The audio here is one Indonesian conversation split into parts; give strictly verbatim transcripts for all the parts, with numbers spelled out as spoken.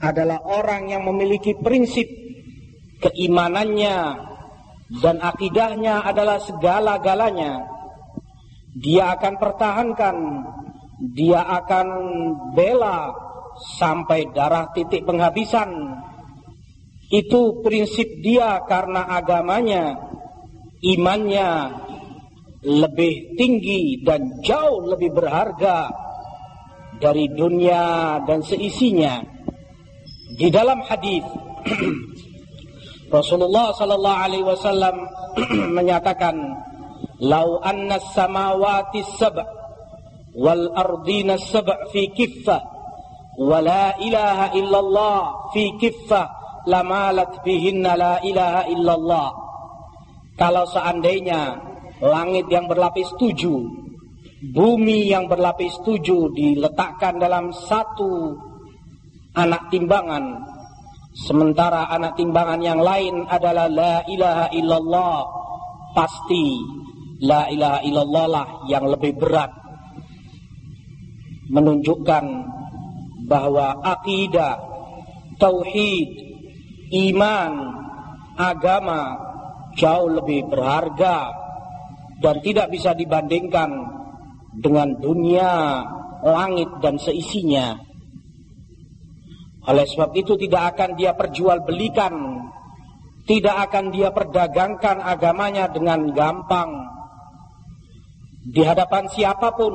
adalah orang yang memiliki prinsip keimanannya dan akidahnya adalah segala-galanya. Dia akan pertahankan, dia akan bela sampai darah titik penghabisan. Itu prinsip dia karena agamanya, imannya lebih tinggi dan jauh lebih berharga dari dunia dan seisinya. Di dalam hadis Rasulullah sallallahu alaihi wasallam menyatakan, "Lau anna as-samawati as-sab' wal ardina as-sab' fi kiffah wa la ilaha illallah fi kiffah lamalat bihinna la ilaha illallah." Kalau seandainya langit yang berlapis tujuh, bumi yang berlapis tujuh diletakkan dalam satu anak timbangan, sementara anak timbangan yang lain adalah la ilaha illallah, pasti la ilaha illallah lah yang lebih berat. Menunjukkan bahwa akidah, tauhid, iman, agama jauh lebih berharga dan tidak bisa dibandingkan dengan dunia, langit dan seisinya. Oleh sebab itu tidak akan dia perjualbelikan, tidak akan dia perdagangkan agamanya dengan gampang di hadapan siapapun,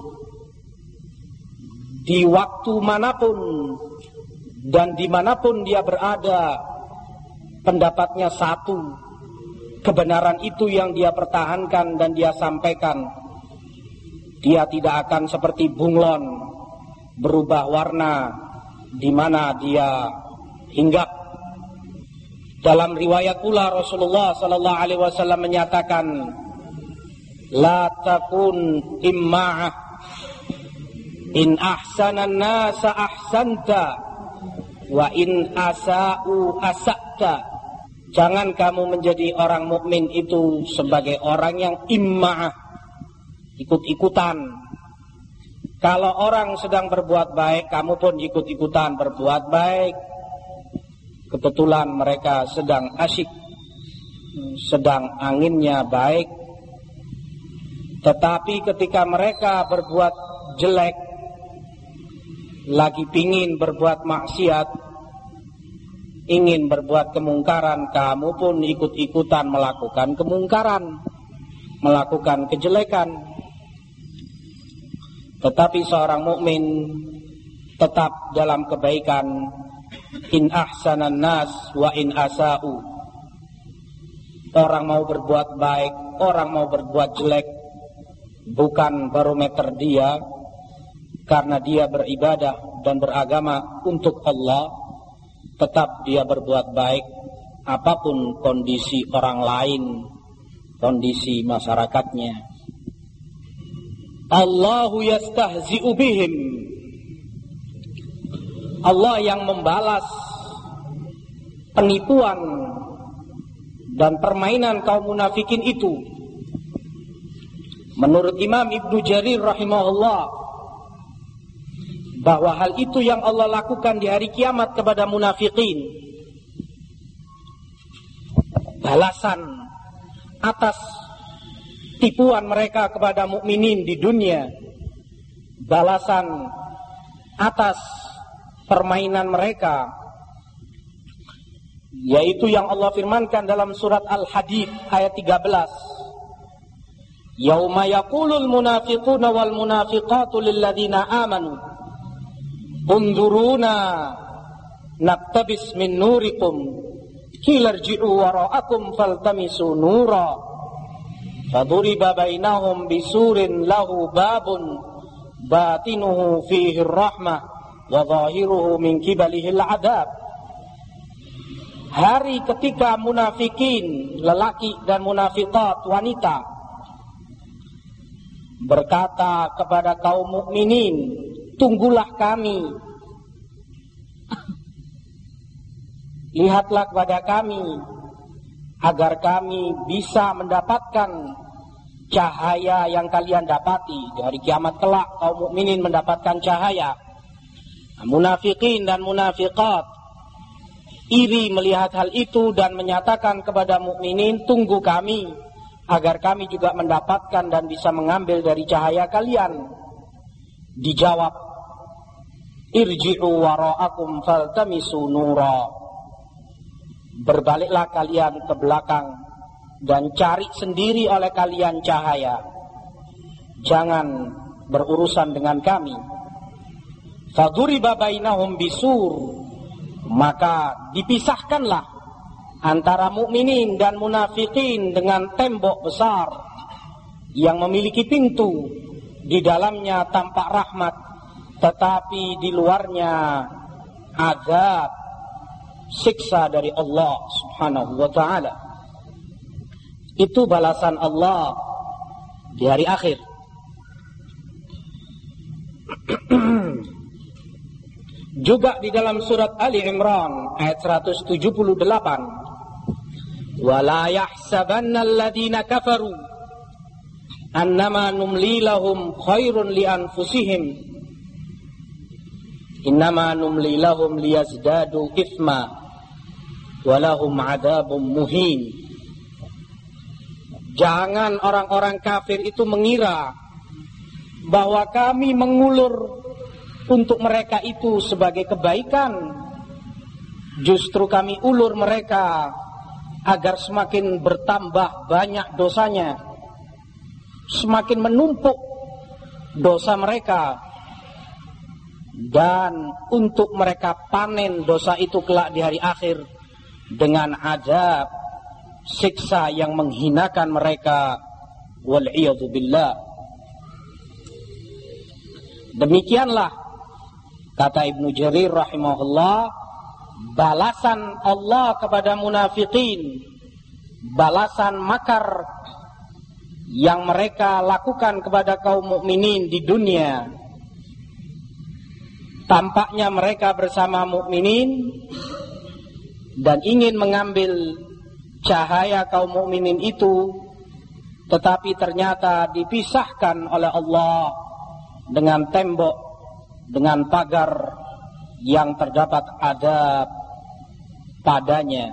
di waktu manapun dan dimanapun dia berada. Pendapatnya satu, kebenaran itu yang dia pertahankan dan dia sampaikan. Dia tidak akan seperti bunglon berubah warna di mana dia hinggap. Dalam riwayat pula Rasulullah sallallahu alaihi wasallam menyatakan, la takun imma'ah, in ahsanan nasa ahsanta wa in asa'u asa'ta. Jangan kamu menjadi orang mukmin itu sebagai orang yang imma'ah, ikut-ikutan. Kalau orang sedang berbuat baik, kamu pun ikut-ikutan berbuat baik. Kebetulan mereka sedang asyik, sedang anginnya baik. Tetapi ketika mereka berbuat jelek, lagi pingin berbuat maksiat, ingin berbuat kemungkaran, kamu pun ikut-ikutan melakukan kemungkaran, melakukan kejelekan. Tetapi seorang mukmin tetap dalam kebaikan. In ahsanan nas wa in asa'u. Orang mau berbuat baik, orang mau berbuat jelek, bukan barometer dia. Karena dia beribadah dan beragama untuk Allah, tetap dia berbuat baik apapun kondisi orang lain, kondisi masyarakatnya. Allahu yastahzi'u bihim. Allah yang membalas penipuan dan permainan kaum munafikin itu. Menurut Imam Ibnu Jarir rahimahullah, bahwa hal itu yang Allah lakukan di hari kiamat kepada munafikin, balasan atas tipuan mereka kepada mukminin di dunia, balasan atas permainan mereka, yaitu yang Allah firmankan dalam surat Al-Hadid ayat tiga belas. Yauma yaqulul munafiquna wal munafiqatu lil ladzina amanu unzuruna naktabis min nurikum qila irji'u wara'akum faltamisu nura faduriba bainahum bisurin lahu babun batinuhu fihi rahmah wa zahiruhu min qibalihi al-'adab. Hari ketika munafikin lelaki dan munafiqat wanita berkata kepada kaum mukminin, tunggulah kami, lihatlah kepada kami agar kami bisa mendapatkan cahaya yang kalian dapati. Di hari kiamat kelak kaum mukminin mendapatkan cahaya. Munafikin dan munafiqat iri melihat hal itu dan menyatakan kepada mukminin, tunggu kami agar kami juga mendapatkan dan bisa mengambil dari cahaya kalian. Dijawab, irji'u wara'akum faltamisu nura. Berbaliklah kalian ke belakang dan cari sendiri oleh kalian cahaya. Jangan berurusan dengan kami. Faduriba bainahum bisur, maka dipisahkanlah antara mukminin dan munafikin dengan tembok besar yang memiliki pintu. Di dalamnya tampak rahmat, tetapi di luarnya azab, siksa dari Allah Subhanahu wa ta'ala. Itu balasan Allah di hari akhir. Juga di dalam surat Ali Imran ayat seratus tujuh puluh delapan, wala yahsabanna alladhina kafaru annama numli lahum khairun li anfusihim innama numli lahum liyazdadu ithma walahum adzabun muhin. Jangan orang-orang kafir itu mengira bahwa kami mengulur untuk mereka itu sebagai kebaikan. Justru kami ulur mereka agar semakin bertambah banyak dosanya, semakin menumpuk dosa mereka, dan untuk mereka panen dosa itu kelak di hari akhir dengan azab, siksa yang menghinakan mereka. Wal'iyadzu billah. Demikianlah kata Ibnu Jarir rahimahullah, balasan Allah kepada munafikin, balasan makar yang mereka lakukan kepada kaum mukminin di dunia. Tampaknya mereka bersama mukminin dan ingin mengambil cahaya kaum mukminin itu, tetapi ternyata dipisahkan oleh Allah dengan tembok, dengan pagar yang terdapat adab padanya.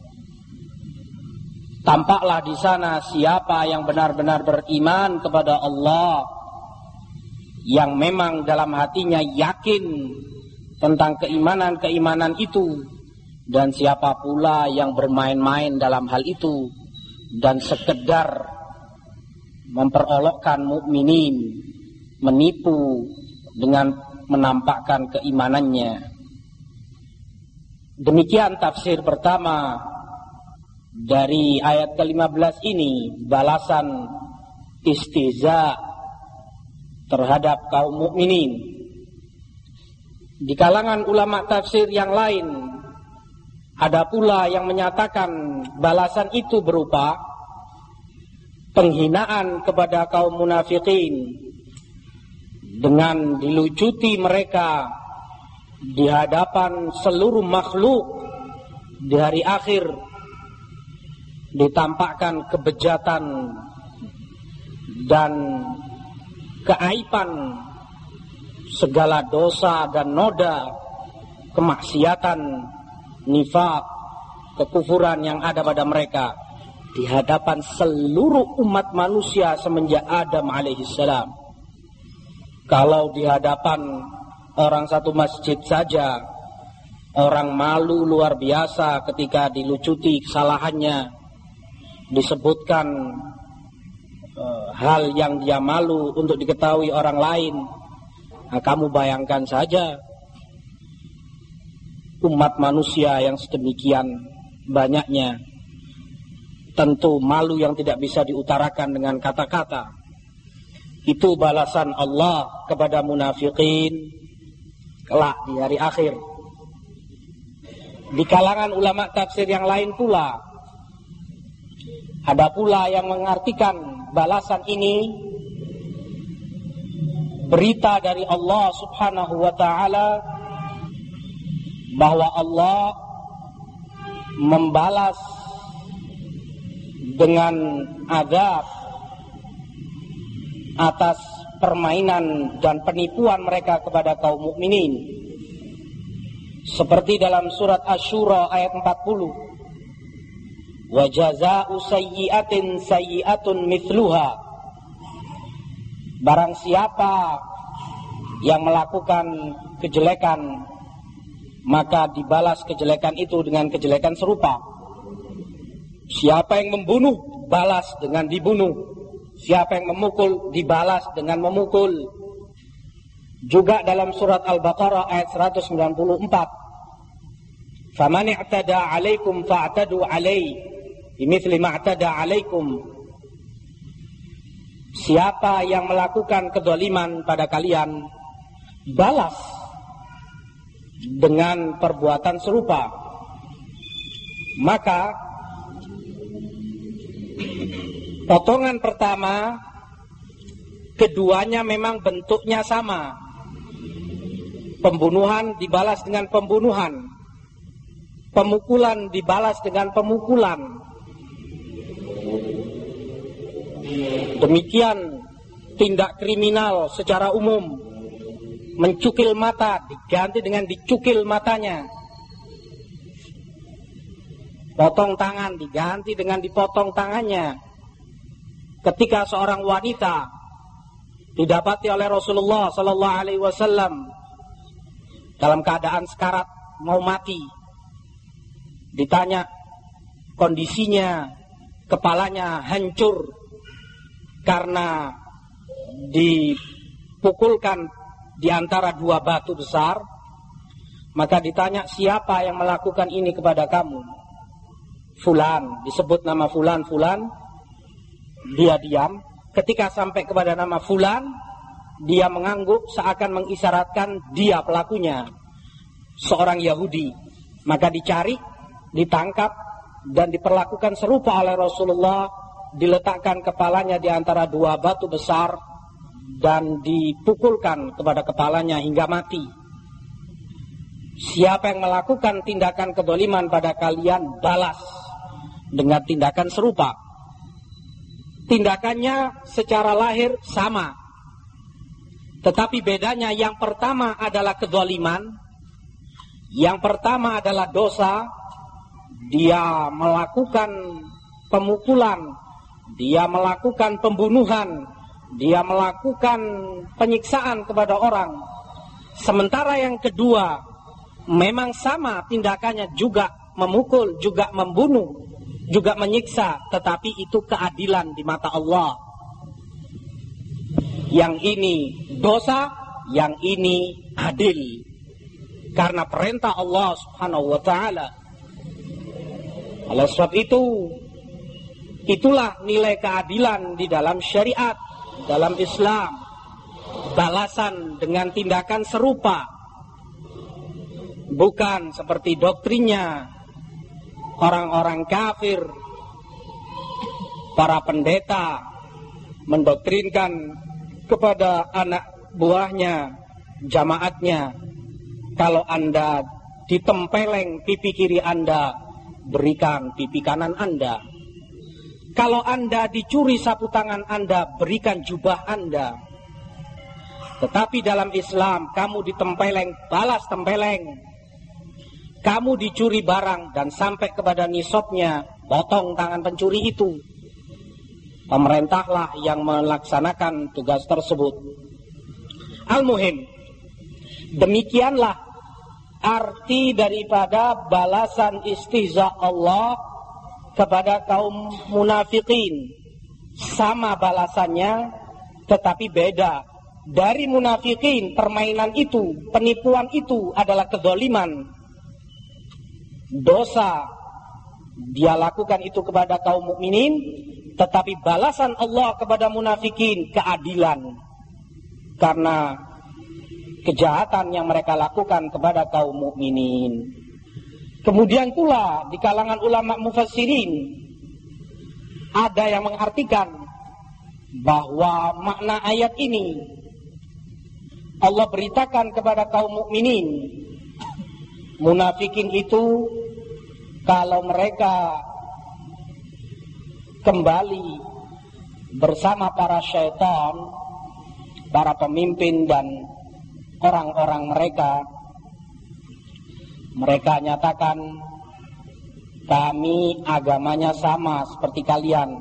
Tampaklah di sana siapa yang benar-benar beriman kepada Allah, yang memang dalam hatinya yakin tentang keimanan-keimanan itu, dan siapa pula yang bermain-main dalam hal itu dan sekedar memperolokkan mukminin, menipu dengan menampakkan keimanannya. Demikian tafsir pertama dari ayat ke lima belas ini, balasan istihza terhadap kaum mukminin. Di kalangan ulama tafsir yang lain ada pula yang menyatakan balasan itu berupa penghinaan kepada kaum munafikin dengan dilucuti mereka di hadapan seluruh makhluk di hari akhir, ditampakkan kebejatan dan keaiban segala dosa dan noda kemaksiatan, nifak, kekufuran yang ada pada mereka di hadapan seluruh umat manusia semenjak Adam alaihissalam. Kalau di hadapan orang satu masjid saja, orang malu luar biasa ketika dilucuti kesalahannya, disebutkan e, hal yang dia malu untuk diketahui orang lain. Nah, kamu bayangkan saja umat manusia yang sedemikian banyaknya, tentu malu yang tidak bisa diutarakan dengan kata-kata. Itu balasan Allah kepada munafikin kelak di hari akhir. Di kalangan ulama tafsir yang lain pula ada pula yang mengartikan balasan ini berita dari Allah Subhanahu wa ta'ala bahwa Allah membalas dengan azab atas permainan dan penipuan mereka kepada kaum mukminin. Seperti dalam surat Asy-Syura ayat empat puluh. Wa jazaa'u sayyi'atin sayyi'atun mithluha. Barang siapa yang melakukan kejelekan, maka dibalas kejelekan itu dengan kejelekan serupa. Siapa yang membunuh, balas dengan dibunuh. Siapa yang memukul, dibalas dengan memukul. Juga dalam surat Al-Baqarah ayat seratus sembilan puluh empat. Faman i'tada 'alaikum fa'tadu 'alaihi bimithli ma i'tada 'alaikum. Siapa yang melakukan kezaliman pada kalian, balas dengan perbuatan serupa. Maka potongan pertama, keduanya memang bentuknya sama. Pembunuhan dibalas dengan pembunuhan, pemukulan dibalas dengan pemukulan. Demikian tindak kriminal secara umum, mencukil mata diganti dengan dicukil matanya, potong tangan diganti dengan dipotong tangannya. Ketika seorang wanita didapati oleh Rasulullah Sallallahu Alaihi Wasallam dalam keadaan sekarat mau mati, ditanya kondisinya, kepalanya hancur karena dipukulkan di antara dua batu besar. Maka ditanya, siapa yang melakukan ini kepada kamu? Fulan, disebut nama Fulan, Fulan. Dia diam. Ketika sampai kepada nama Fulan, dia mengangguk seakan mengisyaratkan dia pelakunya, seorang Yahudi. Maka dicari, ditangkap, dan diperlakukan serupa oleh Rasulullah. Diletakkan kepalanya di antara dua batu besar dan dipukulkan kepada kepalanya hingga mati. Siapa yang melakukan tindakan kedoliman pada kalian, balas dengan tindakan serupa. Tindakannya secara lahir sama, tetapi bedanya yang pertama adalah kedoliman, yang pertama adalah dosa. Dia melakukan pemukulan, dia melakukan pembunuhan, dia melakukan penyiksaan kepada orang. Sementara yang kedua memang sama tindakannya, juga memukul, juga membunuh, juga menyiksa, tetapi itu keadilan di mata Allah. Yang ini dosa, yang ini adil, karena perintah Allah Subhanahu wa ta'ala. Oleh sebab itu, itulah nilai keadilan di dalam syariat, dalam Islam. Balasan dengan tindakan serupa, bukan seperti doktrinnya orang-orang kafir, para pendeta mendoktrinkan kepada anak buahnya, jamaatnya, kalau Anda ditempeleng pipi kiri Anda, berikan pipi kanan Anda. Kalau Anda dicuri sapu tangan Anda, berikan jubah Anda. Tetapi dalam Islam, kamu ditempeleng, balas tempeleng. Kamu dicuri barang dan sampai kepada nisabnya, potong tangan pencuri itu. Pemerintahlah yang melaksanakan tugas tersebut. Al-muhim, demikianlah arti daripada balasan istihza Allah kepada kaum munafikin. Sama balasannya, tetapi beda. Dari munafikin, permainan itu, penipuan itu adalah kezaliman, dosa. Dia lakukan itu kepada kaum mukminin, tetapi balasan Allah kepada munafikin keadilan, karena kejahatan yang mereka lakukan kepada kaum mukminin. Kemudian pula di kalangan ulama mufassirin ada yang mengartikan bahwa makna ayat ini, Allah beritakan kepada kaum mukminin, munafikin itu kalau mereka kembali bersama para syaitan, para pemimpin dan orang-orang mereka, Mereka nyatakan kami agamanya sama seperti kalian.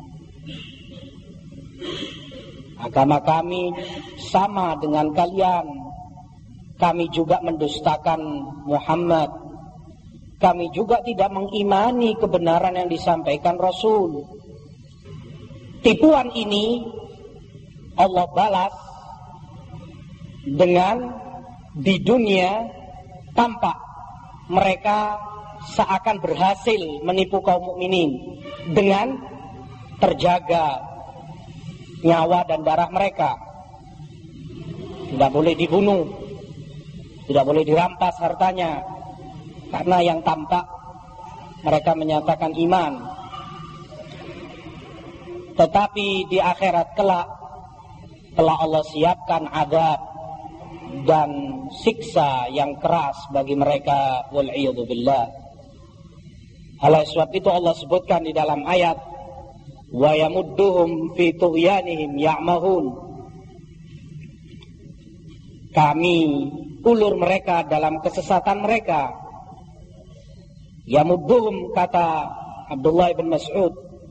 Agama kami sama dengan kalian. Kami juga mendustakan Muhammad. Kami juga tidak mengimani kebenaran yang disampaikan Rasul. Tipuan ini Allah balas dengan di dunia tampak mereka seakan berhasil menipu kaum mukminin dengan terjaga nyawa dan darah mereka. Tidak boleh dibunuh, tidak boleh dirampas hartanya, karena yang tampak mereka menyatakan iman. Tetapi di akhirat kelak telah Allah siapkan azab dan siksa yang keras bagi mereka, wal'iyadu billah. Oleh sebab itu Allah sebutkan di dalam ayat, wa yamudduhum fi tughyanihim ya'mahun. Kami ulur mereka dalam kesesatan mereka. Yamudduhum, kata Abdullah bin Mas'ud,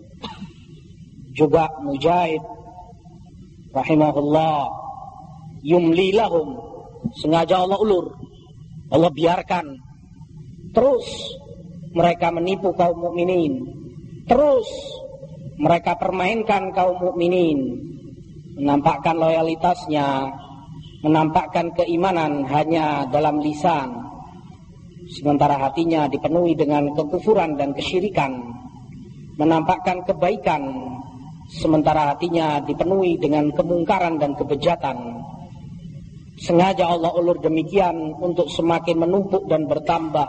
juga Mujahid rahimahullah, yumli lahum, sengaja Allah ulur, Allah biarkan terus mereka menipu kaum mukminin, terus mereka permainkan kaum mukminin, menampakkan loyalitasnya, menampakkan keimanan hanya dalam lisan, sementara hatinya dipenuhi dengan kekufuran dan kesyirikan, menampakkan kebaikan sementara hatinya dipenuhi dengan kemungkaran dan kebejatan. Sengaja Allah ulur demikian untuk semakin menumpuk dan bertambah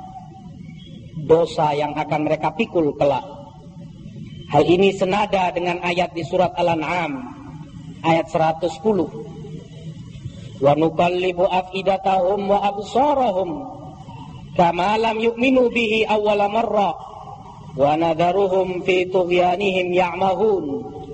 dosa yang akan mereka pikul kelak. Hal ini senada dengan ayat di surat Al-An'am ayat seratus sepuluh. Wa nuqallibu afidatahum wa absarahum kama lam yu'minu bihi awwala marrah wa nadharuhum fi tughyanihim ya'mahun.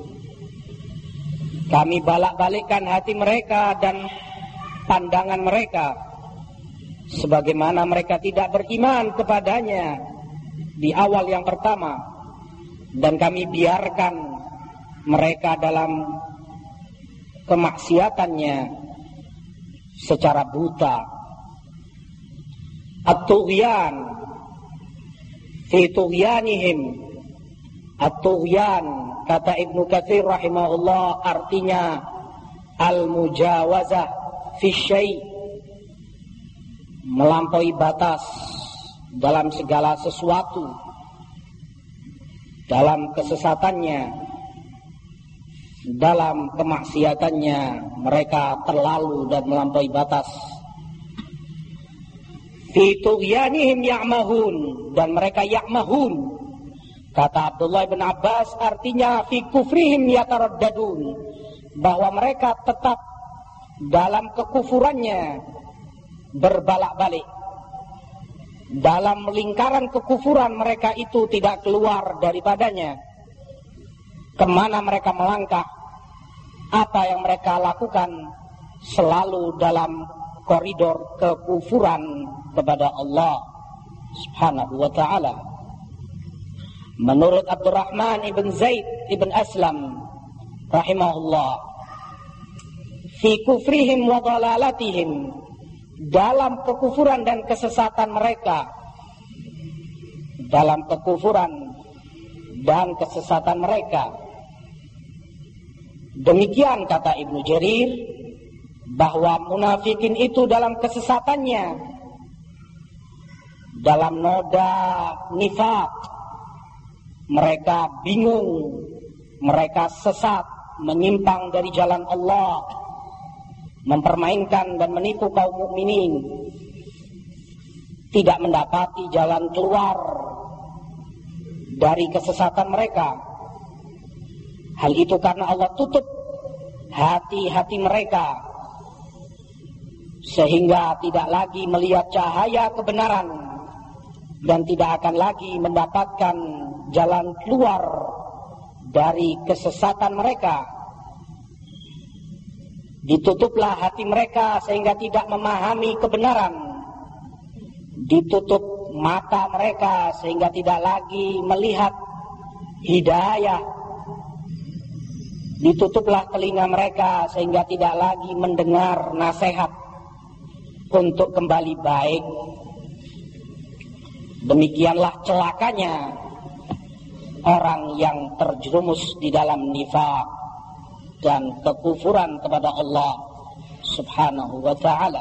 Kami balak-balikkan hati mereka dan pandangan mereka sebagaimana mereka tidak beriman kepadanya di awal yang pertama, dan kami biarkan mereka dalam kemaksiatannya secara buta. At-tughyan fi tughyanihim, at-tughyan kata Ibnu Katsir rahimahullah artinya al-mujawazah fi syai', melampaui batas dalam segala sesuatu. Dalam kesesatannya, dalam kemaksiatannya mereka terlalu dan melampaui batas. Fi tughyanihim ya'mahun, dan mereka ya'mahun, kata Abdullah bin Abbas artinya fi kufrihim yataraddadun, bahwa mereka tetap dalam kekufurannya berbalak-balik. Dalam lingkaran kekufuran mereka itu tidak keluar daripadanya. Kemana mereka melangkah, apa yang mereka lakukan, selalu dalam koridor kekufuran kepada Allah subhanahu wa ta'ala. Menurut Abdurrahman ibn Zaid ibn Aslam rahimahullah, fi kufrihim wa dhalalatihim, dalam kekufuran dan kesesatan mereka, dalam kekufuran dan kesesatan mereka. Demikian kata Ibnu Jarir, bahwa munafikin itu dalam kesesatannya, dalam noda nifaq, mereka bingung, mereka sesat, menyimpang dari jalan Allah, mempermainkan dan menipu kaum mukminin, tidak mendapati jalan keluar dari kesesatan mereka. Hal itu karena Allah tutup hati-hati mereka, sehingga tidak lagi melihat cahaya kebenaran dan tidak akan lagi mendapatkan jalan keluar dari kesesatan mereka. Ditutuplah hati mereka sehingga tidak memahami kebenaran ditutup mata mereka sehingga tidak lagi melihat hidayah, ditutuplah telinga mereka sehingga tidak lagi mendengar nasihat untuk kembali baik. Demikianlah celakanya orang yang terjerumus di dalam nifaq dan kekufuran kepada Allah Subhanahu wa ta'ala.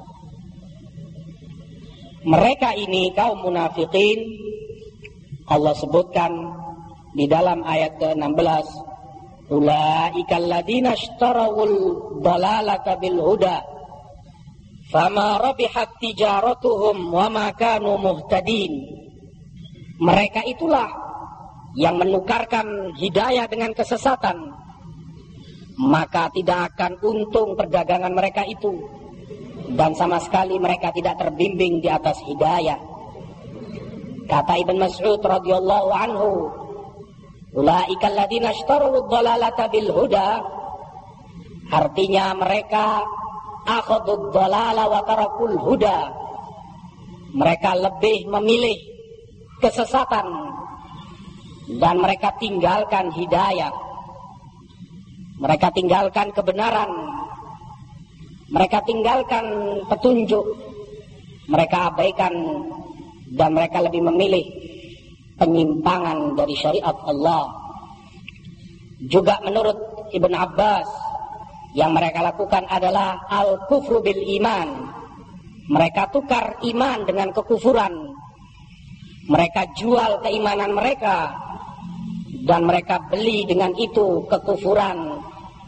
Mereka ini kaum munafikin, Allah sebutkan di dalam ayat ke enam belas, ulaika alladziina ishtarawul dalalata bil huda fama rabihat tijaratuhum wa ma kanu muhtadin. Mereka itulah yang menukarkan hidayah dengan kesesatan, maka tidak akan untung perdagangan mereka itu, dan sama sekali mereka tidak terbimbing di atas hidayah. Kata Ibn Mas'ud radhiyallahu anhu, ulaika alladziina ishtarawud dalalata bil huda, artinya mereka akhadud dalala wa tarakul huda, mereka lebih memilih kesesatan dan mereka tinggalkan hidayah. Mereka tinggalkan kebenaran, mereka tinggalkan petunjuk, mereka abaikan dan mereka lebih memilih penyimpangan dari syariat Allah. Juga menurut Ibn Abbas, yang mereka lakukan adalah al-kufru bil iman. Mereka tukar iman dengan kekufuran. Mereka jual keimanan mereka dan mereka beli dengan itu kekufuran.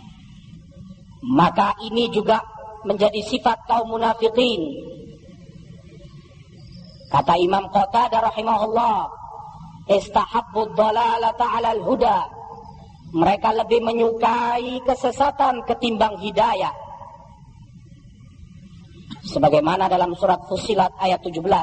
Maka ini juga menjadi sifat kaum munafikin. Kata Imam Qatadah rahimahullah, istahabbud dalalata 'alal huda. Mereka lebih menyukai kesesatan ketimbang hidayah. Sebagaimana dalam surat Fussilat ayat tujuh belas.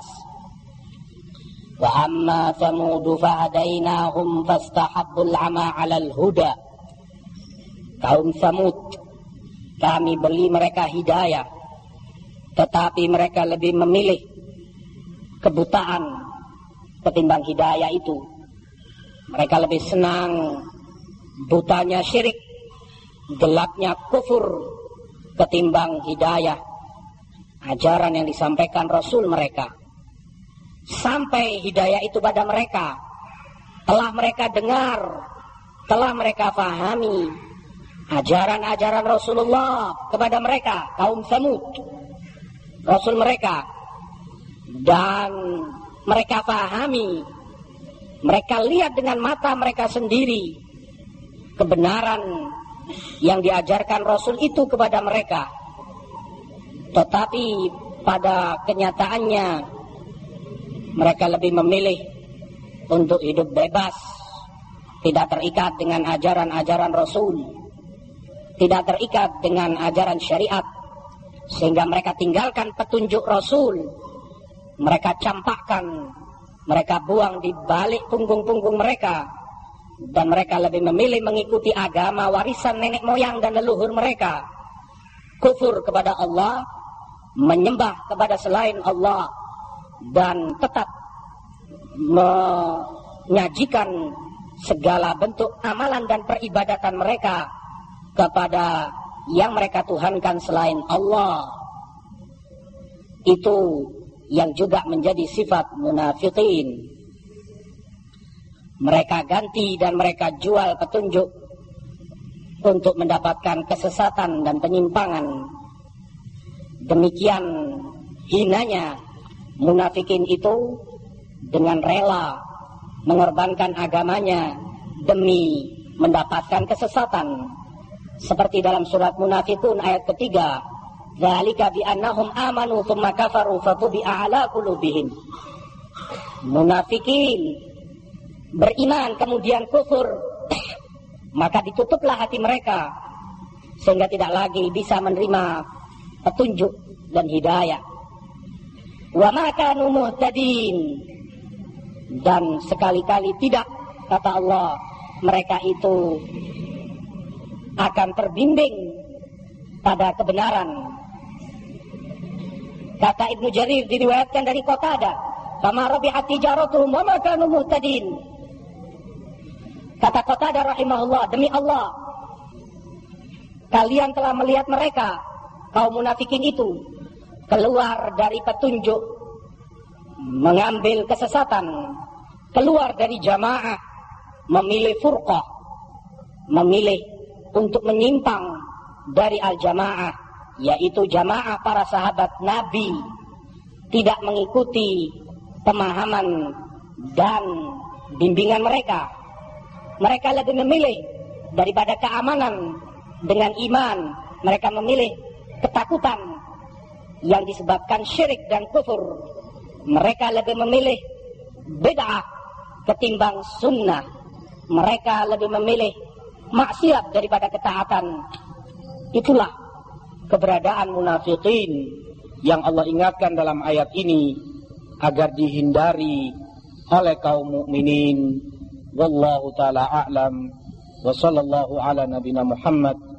Wa amma thamudu fahadainahum fastahabbul 'ama 'alal huda. Kaum Samud, kami beri mereka hidayah, tetapi mereka lebih memilih kebutaan ketimbang hidayah itu. Mereka lebih senang butanya syirik, gelapnya kufur ketimbang hidayah, ajaran yang disampaikan Rasul mereka. Sampai hidayah itu pada mereka, telah mereka dengar, telah mereka fahami ajaran-ajaran Rasulullah kepada mereka, kaum Samud, Rasul mereka, dan mereka fahami, mereka lihat dengan mata mereka sendiri kebenaran yang diajarkan Rasul itu kepada mereka. Tetapi pada kenyataannya mereka lebih memilih untuk hidup bebas, tidak terikat dengan ajaran-ajaran Rasul, tidak terikat dengan ajaran syariat, sehingga mereka tinggalkan petunjuk Rasul, mereka campakkan, mereka buang di balik punggung-punggung mereka, dan mereka lebih memilih mengikuti agama warisan nenek moyang dan leluhur mereka, kufur kepada Allah, menyembah kepada selain Allah, dan tetap menyajikan segala bentuk amalan dan peribadatan mereka kepada yang mereka tuhankan selain Allah. Itu yang juga menjadi sifat munafikin. Mereka ganti dan mereka jual petunjuk untuk mendapatkan kesesatan dan penyimpangan. Demikian hinanya munafikin itu dengan rela mengorbankan agamanya demi mendapatkan kesesatan. Seperti dalam surat Munafikun ayat ketiga, dzalika bi annahum amanu tsumma kafaru fatubi'a ala qulubihim. Munafikin beriman kemudian kufur, maka ditutuplah hati mereka sehingga tidak lagi bisa menerima petunjuk dan hidayah. Wa ma kanu muhtadin, dan sekali-kali tidak, kata Allah, mereka itu akan terbimbing pada kebenaran. Kata Ibnu Jarir, diriwayatkan dari Qatadah, "Fama rabihat tijaratuhum wa ma kanu muhtadin." Kata Qatadah rahimahullah, demi Allah, kalian telah melihat mereka, kaum munafikin itu, keluar dari petunjuk, mengambil kesesatan, keluar dari jamaah, memilih furqah, memilih untuk menyimpang dari al-jamaah, yaitu jamaah para sahabat Nabi, tidak mengikuti pemahaman dan bimbingan mereka. Mereka lebih memilih daripada keamanan dengan iman, mereka memilih ketakutan yang disebabkan syirik dan kufur. Mereka lebih memilih bid'ah ketimbang sunnah. Mereka lebih memilih maksiat daripada ketaatan. Itulah keberadaan munafikin yang Allah ingatkan dalam ayat ini agar dihindari oleh kaum mukminin. Wallahu ta'ala a'lam wa sallallahu ala nabina Muhammad